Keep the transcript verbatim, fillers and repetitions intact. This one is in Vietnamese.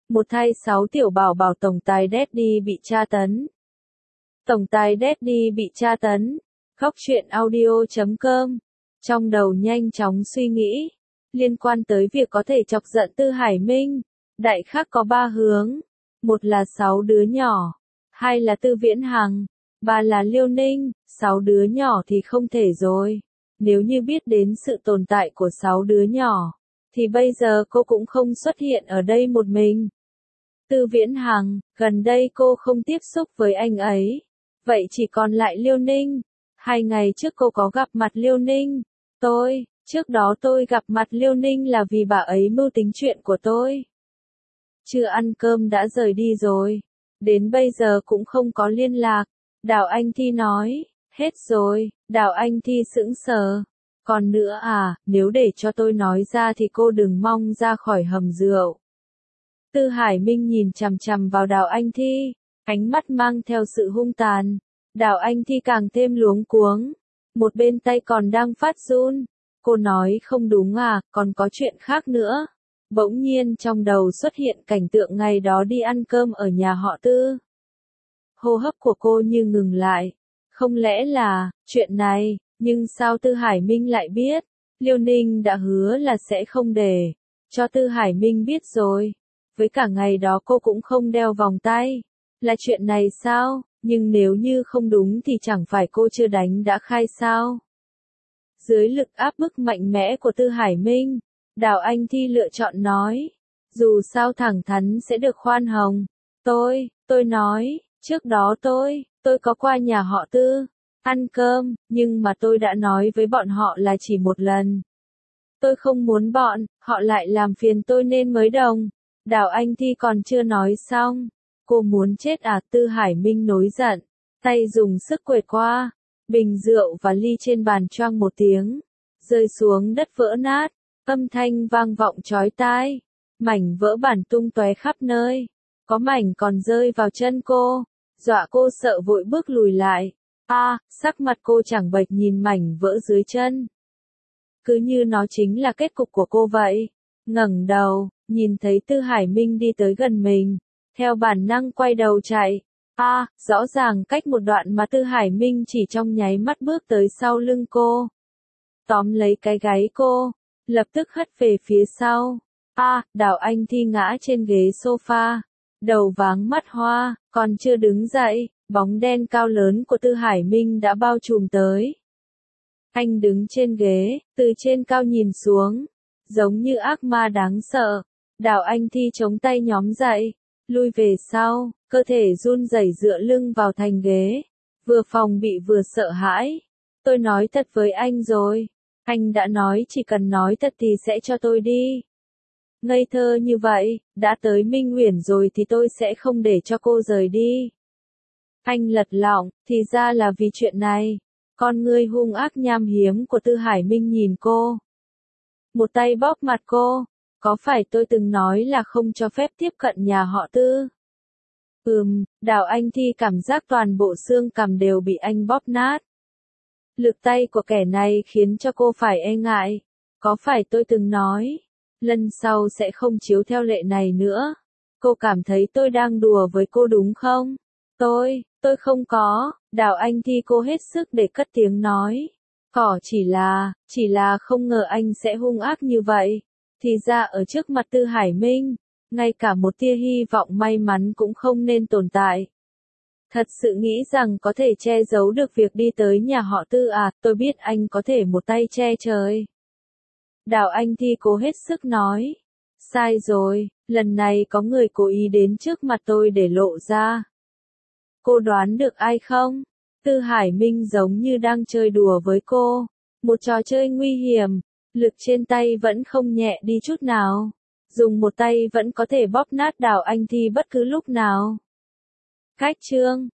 Một thay sáu tiểu bảo bảo tổng tài Daddy bị tra tấn. Tổng tài Daddy bị tra tấn. Khóc chuyện audio chấm com. Trong đầu nhanh chóng suy nghĩ. Liên quan tới việc có thể chọc giận Tư Hải Minh. Đại khái có ba hướng. Một là sáu đứa nhỏ. Hai là Tư Viễn Hằng. Ba là Liêu Ninh. Sáu đứa nhỏ thì không thể rồi. Nếu như biết đến sự tồn tại của sáu đứa nhỏ. Thì bây giờ cô cũng không xuất hiện ở đây một mình. Tư Viễn Hằng, gần đây cô không tiếp xúc với anh ấy. Vậy chỉ còn lại Liêu Ninh. Hai ngày trước cô có gặp mặt Liêu Ninh. Tôi, trước đó tôi gặp mặt Liêu Ninh là vì bà ấy mưu tính chuyện của tôi. Chưa ăn cơm đã rời đi rồi. Đến bây giờ cũng không có liên lạc. Đào Anh Thi nói, hết rồi. Đào Anh Thi sững sờ. Còn nữa à, nếu để cho tôi nói ra thì cô đừng mong ra khỏi hầm rượu. Tư Hải Minh nhìn chằm chằm vào Đào Anh Thi, ánh mắt mang theo sự hung tàn. Đào Anh Thi càng thêm luống cuống, một bên tay còn đang phát run. Cô nói không đúng à, còn có chuyện khác nữa. Bỗng nhiên trong đầu xuất hiện cảnh tượng ngày đó đi ăn cơm ở nhà họ Tư. Hô hấp của cô như ngừng lại. Không lẽ là, chuyện này, nhưng sao Tư Hải Minh lại biết? Liêu Ninh đã hứa là sẽ không để cho Tư Hải Minh biết rồi. Với cả ngày đó cô cũng không đeo vòng tay. Là chuyện này sao? Nhưng nếu như không đúng thì chẳng phải cô chưa đánh đã khai sao? Dưới lực áp bức mạnh mẽ của Tư Hải Minh, Đào Anh Thi lựa chọn nói. Dù sao thẳng thắn sẽ được khoan hồng. Tôi, tôi nói, trước đó tôi, tôi có qua nhà họ Tư, ăn cơm, nhưng mà tôi đã nói với bọn họ là chỉ một lần. Tôi không muốn bọn, họ lại làm phiền tôi nên mới đồng. Đào Anh Thi còn chưa nói xong. Cô muốn chết à? Tư Hải Minh nổi giận. Tay dùng sức quệt qua. Bình rượu và ly trên bàn choang một tiếng. Rơi xuống đất vỡ nát. Âm thanh vang vọng chói tai. Mảnh vỡ bản tung tóe khắp nơi. Có mảnh còn rơi vào chân cô. Dọa cô sợ vội bước lùi lại. A, à, sắc mặt cô chẳng bệch nhìn mảnh vỡ dưới chân. Cứ như nó chính là kết cục của cô vậy. Ngẩng đầu, nhìn thấy Tư Hải Minh đi tới gần mình, theo bản năng quay đầu chạy. A, à, rõ ràng cách một đoạn mà Tư Hải Minh chỉ trong nháy mắt bước tới sau lưng cô. Tóm lấy cái gáy cô, lập tức hất về phía sau. A, à, Đào Anh Thi ngã trên ghế sofa, đầu váng mắt hoa, còn chưa đứng dậy, bóng đen cao lớn của Tư Hải Minh đã bao trùm tới. Anh đứng trên ghế, từ trên cao nhìn xuống, giống như ác ma đáng sợ. Đào Anh Thi chống tay nhóm dậy, lui về sau, cơ thể run rẩy dựa lưng vào thành ghế, vừa phòng bị vừa sợ hãi. Tôi nói thật với anh rồi, anh đã nói chỉ cần nói thật thì sẽ cho tôi đi. Ngây thơ như vậy, đã tới Minh Uyển rồi thì tôi sẽ không để cho cô rời đi. Anh lật lọng, thì ra là vì chuyện này. Con ngươi hung ác nham hiếm của Tư Hải Minh nhìn cô. Một tay bóp mặt cô. Có phải tôi từng nói là không cho phép tiếp cận nhà họ Tư? Ừm, Đào Anh Thi cảm giác toàn bộ xương cằm đều bị anh bóp nát. Lực tay của kẻ này khiến cho cô phải e ngại. Có phải tôi từng nói, lần sau sẽ không chiếu theo lệ này nữa? Cô cảm thấy tôi đang đùa với cô đúng không? Tôi, tôi không có. Đào Anh Thi cô hết sức để cất tiếng nói. Cỏ chỉ là, chỉ là không ngờ anh sẽ hung ác như vậy. Thì ra ở trước mặt Tư Hải Minh, ngay cả một tia hy vọng may mắn cũng không nên tồn tại. Thật sự nghĩ rằng có thể che giấu được việc đi tới nhà họ Tư à? Tôi biết anh có thể một tay che trời. Đào Anh Thi cố hết sức nói. Sai rồi, lần này có người cố ý đến trước mặt tôi để lộ ra. Cô đoán được ai không? Tư Hải Minh giống như đang chơi đùa với cô. Một trò chơi nguy hiểm. Lực trên tay vẫn không nhẹ đi chút nào. Dùng một tay vẫn có thể bóp nát Đào Anh Thi bất cứ lúc nào. Cách chương